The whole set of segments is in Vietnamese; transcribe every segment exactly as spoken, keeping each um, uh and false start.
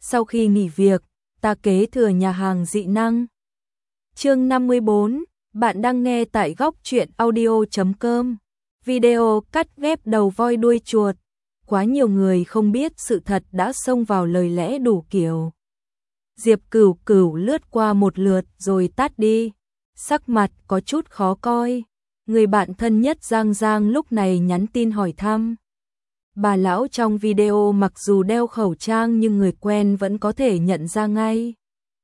Sau khi nghỉ việc, ta kế thừa nhà hàng dị năng. Chương năm mươi bốn, bạn đang nghe tại góc truyện audio chấm com. Video cắt ghép đầu voi đuôi chuột. Quá nhiều người không biết sự thật đã xông vào lời lẽ đủ kiểu. Diệp Cửu Cửu lướt qua một lượt rồi tắt đi, sắc mặt có chút khó coi. Người bạn thân nhất Giang Giang lúc này nhắn tin hỏi thăm. Bà lão trong video mặc dù đeo khẩu trang nhưng người quen vẫn có thể nhận ra ngay.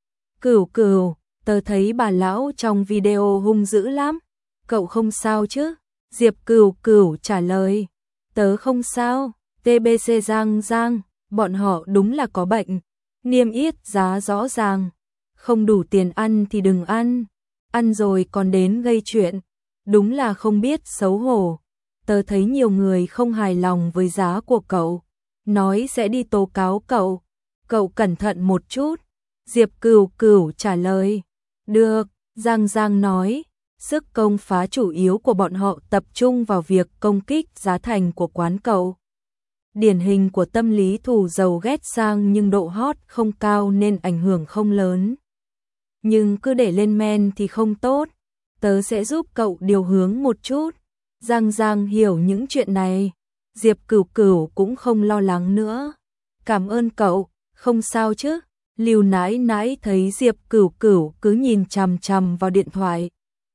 Cửu Cửu, tớ thấy bà lão trong video hung dữ lắm, cậu không sao chứ? Diệp Cửu Cửu trả lời, tớ không sao. tê bê xê Giang Giang, bọn họ đúng là có bệnh, niêm yết giá rõ ràng, không đủ tiền ăn thì đừng ăn, ăn rồi còn đến gây chuyện, đúng là không biết xấu hổ. Tớ thấy nhiều người không hài lòng với giá của cậu, nói sẽ đi tố cáo cậu, cậu cẩn thận một chút. Diệp Cửu Cửu trả lời, được. Giang Giang nói, sức công phá chủ yếu của bọn họ tập trung vào việc công kích giá thành của quán cậu. Điển hình của tâm lý thù giàu ghét sang nhưng độ hot không cao nên ảnh hưởng không lớn. Nhưng cứ để lên men thì không tốt, tớ sẽ giúp cậu điều hướng một chút. Giang Giang hiểu những chuyện này, Diệp Cửu Cửu cũng không lo lắng nữa. Cảm ơn cậu, không sao chứ? Lưu Nãi Nãi thấy Diệp Cửu Cửu cứ nhìn chằm chằm vào điện thoại.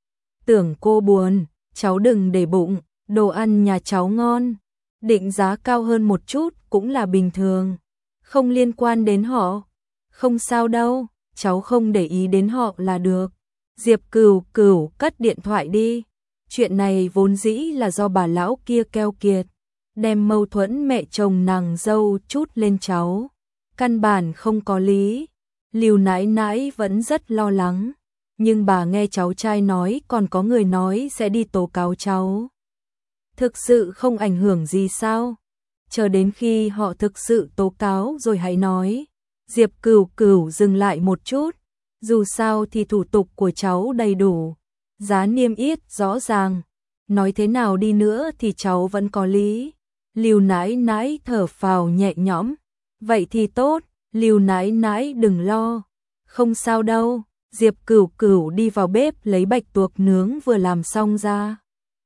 Tưởng cô buồn, cháu đừng để bụng, đồ ăn nhà cháu ngon. Định giá cao hơn một chút cũng là bình thường, không liên quan đến họ. Không sao đâu, cháu không để ý đến họ là được. Diệp Cửu Cửu cất điện thoại đi. Chuyện này vốn dĩ là do bà lão kia keo kiệt, đem mâu thuẫn mẹ chồng nàng dâu chút lên cháu. Căn bản không có lý. Lưu Nãi Nãi vẫn rất lo lắng, nhưng bà nghe cháu trai nói còn có người nói sẽ đi tố cáo cháu. Thực sự không ảnh hưởng gì sao? Chờ đến khi họ thực sự tố cáo rồi hãy nói. Diệp Cửu Cửu dừng lại một chút, dù sao thì thủ tục của cháu đầy đủ, giá niêm yết rõ ràng, nói thế nào đi nữa thì cháu vẫn có lý. Lưu Nãi Nãi thở phào nhẹ nhõm, vậy thì tốt, Lưu Nãi Nãi đừng lo, không sao đâu. Diệp Cửu Cửu đi vào bếp lấy bạch tuộc nướng vừa làm xong ra.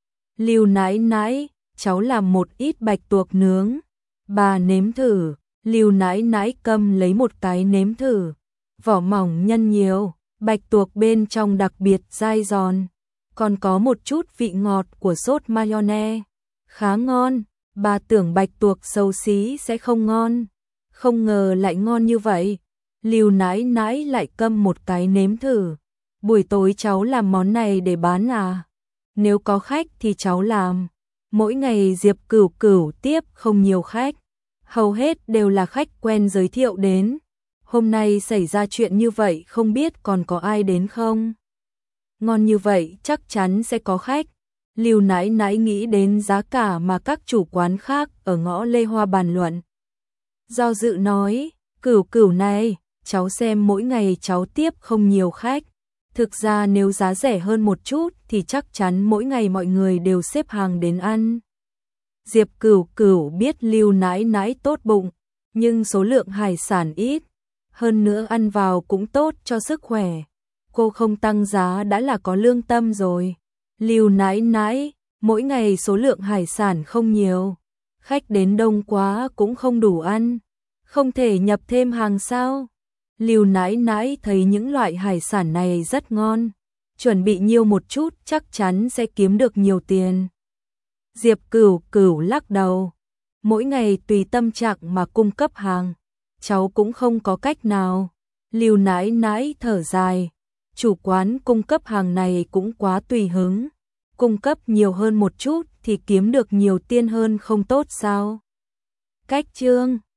Lưu Nãi Nãi, cháu làm một ít bạch tuộc nướng, bà nếm thử. Lưu Nãi Nãi cầm lấy một cái nếm thử, vỏ mỏng nhân nhiều, bạch tuộc bên trong đặc biệt dai giòn, còn có một chút vị ngọt của sốt mayonnaise, khá ngon. Bà tưởng bạch tuộc xấu xí sẽ không ngon, không ngờ lại ngon như vậy. Lưu Nãi Nãi lại cầm một cái nếm thử. Buổi tối cháu làm món này để bán à? Nếu có khách thì cháu làm. Mỗi ngày Diệp Cửu Cửu tiếp không nhiều khách, hầu hết đều là khách quen giới thiệu đến. Hôm nay xảy ra chuyện như vậy không biết còn có ai đến không? Ngon như vậy chắc chắn sẽ có khách. Lưu Nãi Nãi nghĩ đến giá cả mà các chủ quán khác ở ngõ Lê Hoa bàn luận. Do dự nói, Cửu Cửu này, cháu xem mỗi ngày cháu tiếp không nhiều khách. Thực ra nếu giá rẻ hơn một chút thì chắc chắn mỗi ngày mọi người đều xếp hàng đến ăn. Diệp Cửu Cửu biết Lưu Nãi Nãi tốt bụng, nhưng số lượng hải sản ít, hơn nữa ăn vào cũng tốt cho sức khỏe. Cô không tăng giá đã là có lương tâm rồi. Lưu Nãi Nãi, mỗi ngày số lượng hải sản không nhiều, khách đến đông quá cũng không đủ ăn, không thể nhập thêm hàng sao? Lưu Nãi Nãi thấy những loại hải sản này rất ngon, chuẩn bị nhiều một chút chắc chắn sẽ kiếm được nhiều tiền. Diệp Cửu Cửu lắc đầu, mỗi ngày tùy tâm trạng mà cung cấp hàng, cháu cũng không có cách nào. Lưu Nãi Nãi thở dài, chủ quán cung cấp hàng này cũng quá tùy hứng, cung cấp nhiều hơn một chút thì kiếm được nhiều tiền hơn không tốt sao? Cách chương